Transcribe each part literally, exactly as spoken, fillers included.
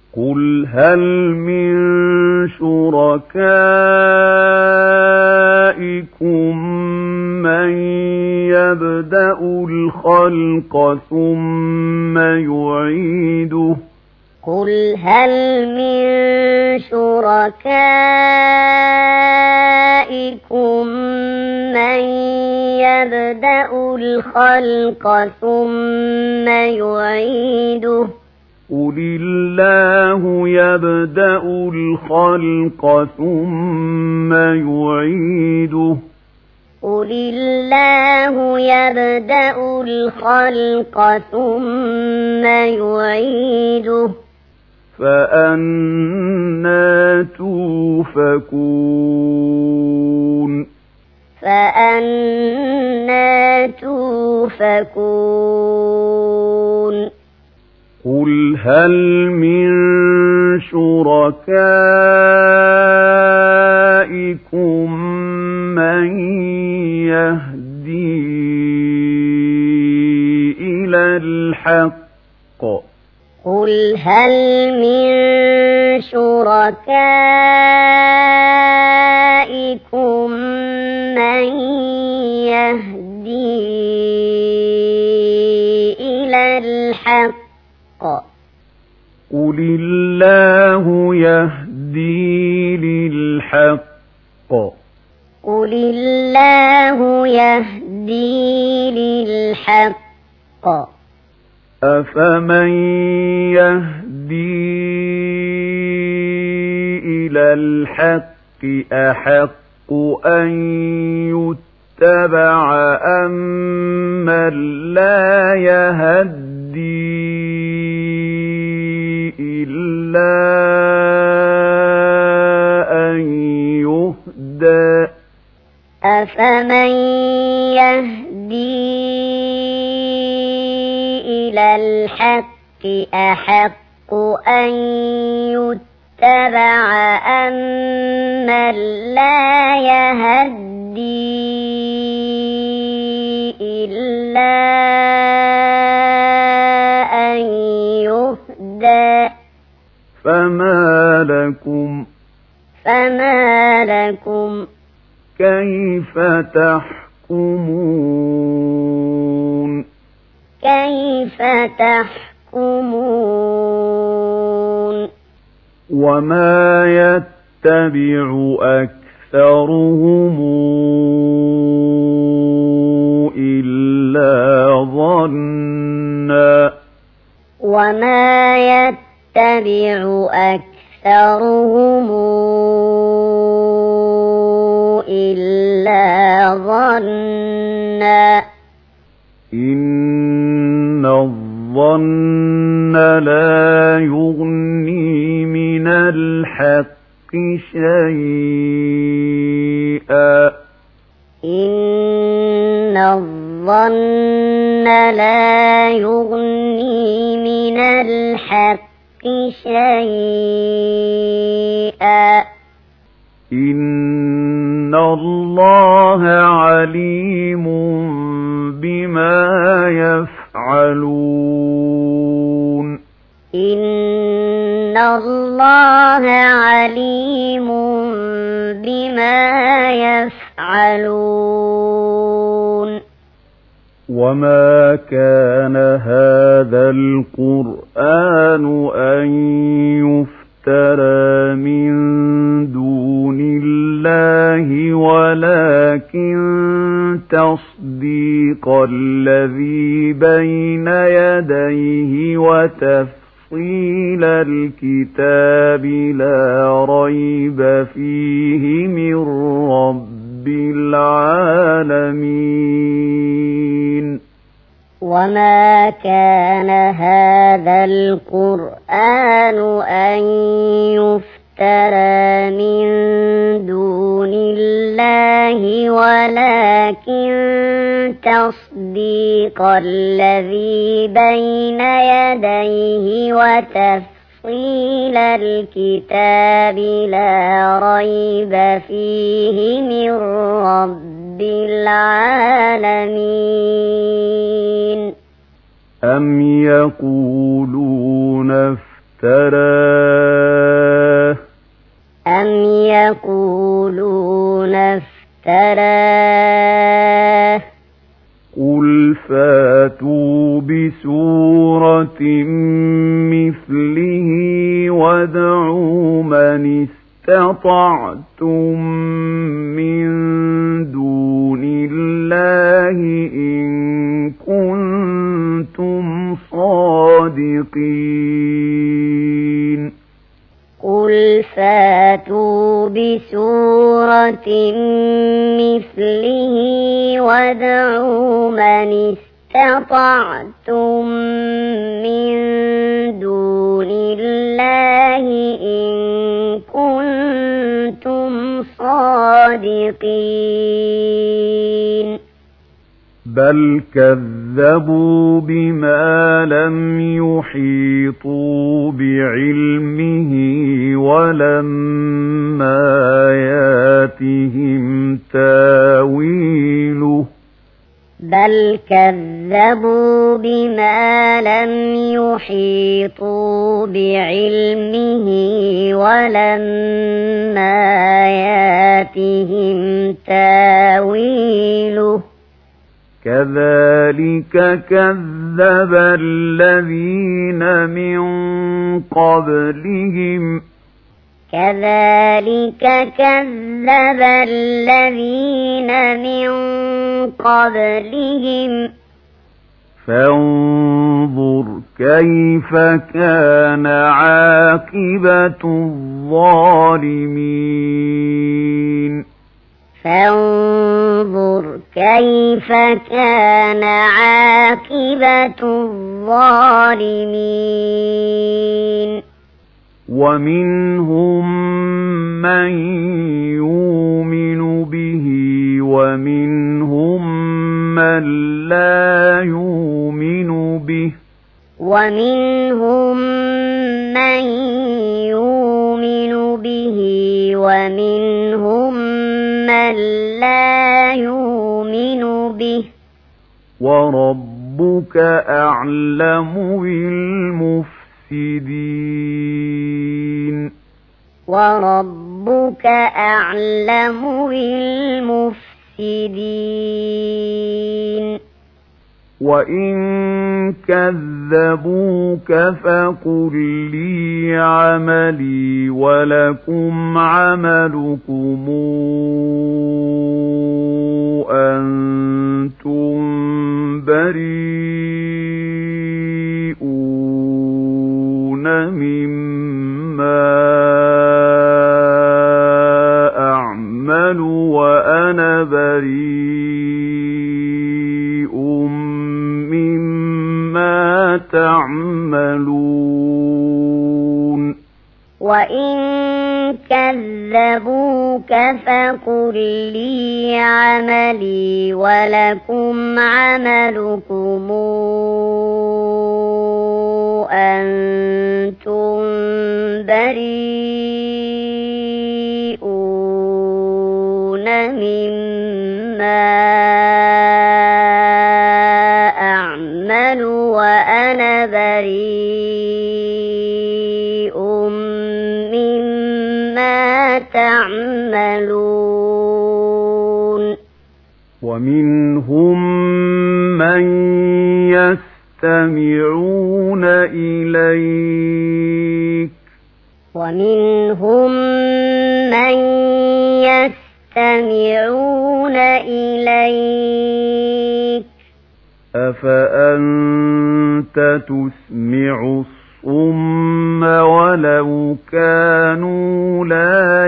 قل هل من شركائكم من يبدأ الخلق ثم يعيده قل هل من شركائكم من يبدأ الخلق ثم يعيده قل الله يبدأ الخلق ثم يعيده قل الله يبدأ الخلق ثم يعيده فأنى توفكون فأنى توفكون قل هل من شركائكم من يهدي إلى الحق قل هل من شركائكم من يهدي إلى الحق قل الله يهدي للحق قل الله يهدي للحق أفمن يهدي إلى الحق أحق أن يتبع أمن لا يهدي إلا أن يهدى أفمن يهدي إلى الحق أحق أن يتبع أمن لا يهدي إلا أن يهدى فما لكم فما لكم كيف تحكمون كيف تحكمون وما يتبع أكثرهم إلا ظنا وما يتبع أكثرهم إلا ظنا إن الظن لا يغني من الحق شيئا إن الظن لا يغني من الحق شيئا إن الله عليم بما يفعلون إن الله عليم بما يفعلون وما كان هذا القرآن أن يفترى من دون الله ولكن تصديق الذي بين يديه وتفصيل الكتاب لا ريب فيه من رب العالمين وما كان هذا القرآن أن يفترى من دون الله ولكن تصديق الذي بين يديه وتفصيل الكتاب لا ريب فيه من رب العالمين أم يقولون افتراه أم يقولون افتراه قل فاتوا بسورة مثله وادعوا من استطعتم من دون الله إن كنتم صادقين قل فاتوا بسورة مثله وادعوا من استطعتم من دون الله إن كنتم صادقين بل كذبوا بما لم يحيطوا بعلمه ولما ياتهم تاويله بل كذبوا بما لم يحيطوا بعلمه ولما ياتهم تاويله كذلك كذب الذين من قبلهم كذلك كذب الذين من قبلهم فانظر كيف كان عاقبة الظالمين فانظر كيف كان عاقبة الظالمين ومنهم من يؤمن به ومنهم من لا يؤمن به ومنهم من يؤمن به ومنهم من لا يؤمن به وربك أعلم بالمفسدين وربك أعلم بالمفسدين وإن كذبوك فقل لي عملي ولكم عملكم أنتم بريئون مما أعمل وأنا بريء مما تعملون وإن كذبوك فقل لي عملي ولكم عملكم أنتم بريئون مما أعمل وأنا بريء مما تعملون ومنهم من يستمعون إليك ومنهم من يستمعون إليك أفأنت تسمع الصم ولو كانوا لا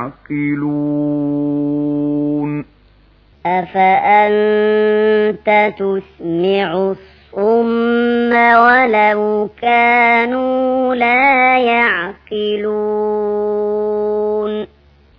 يعقلون أفأنت تسمع الصم ولو كانوا لا يعقلون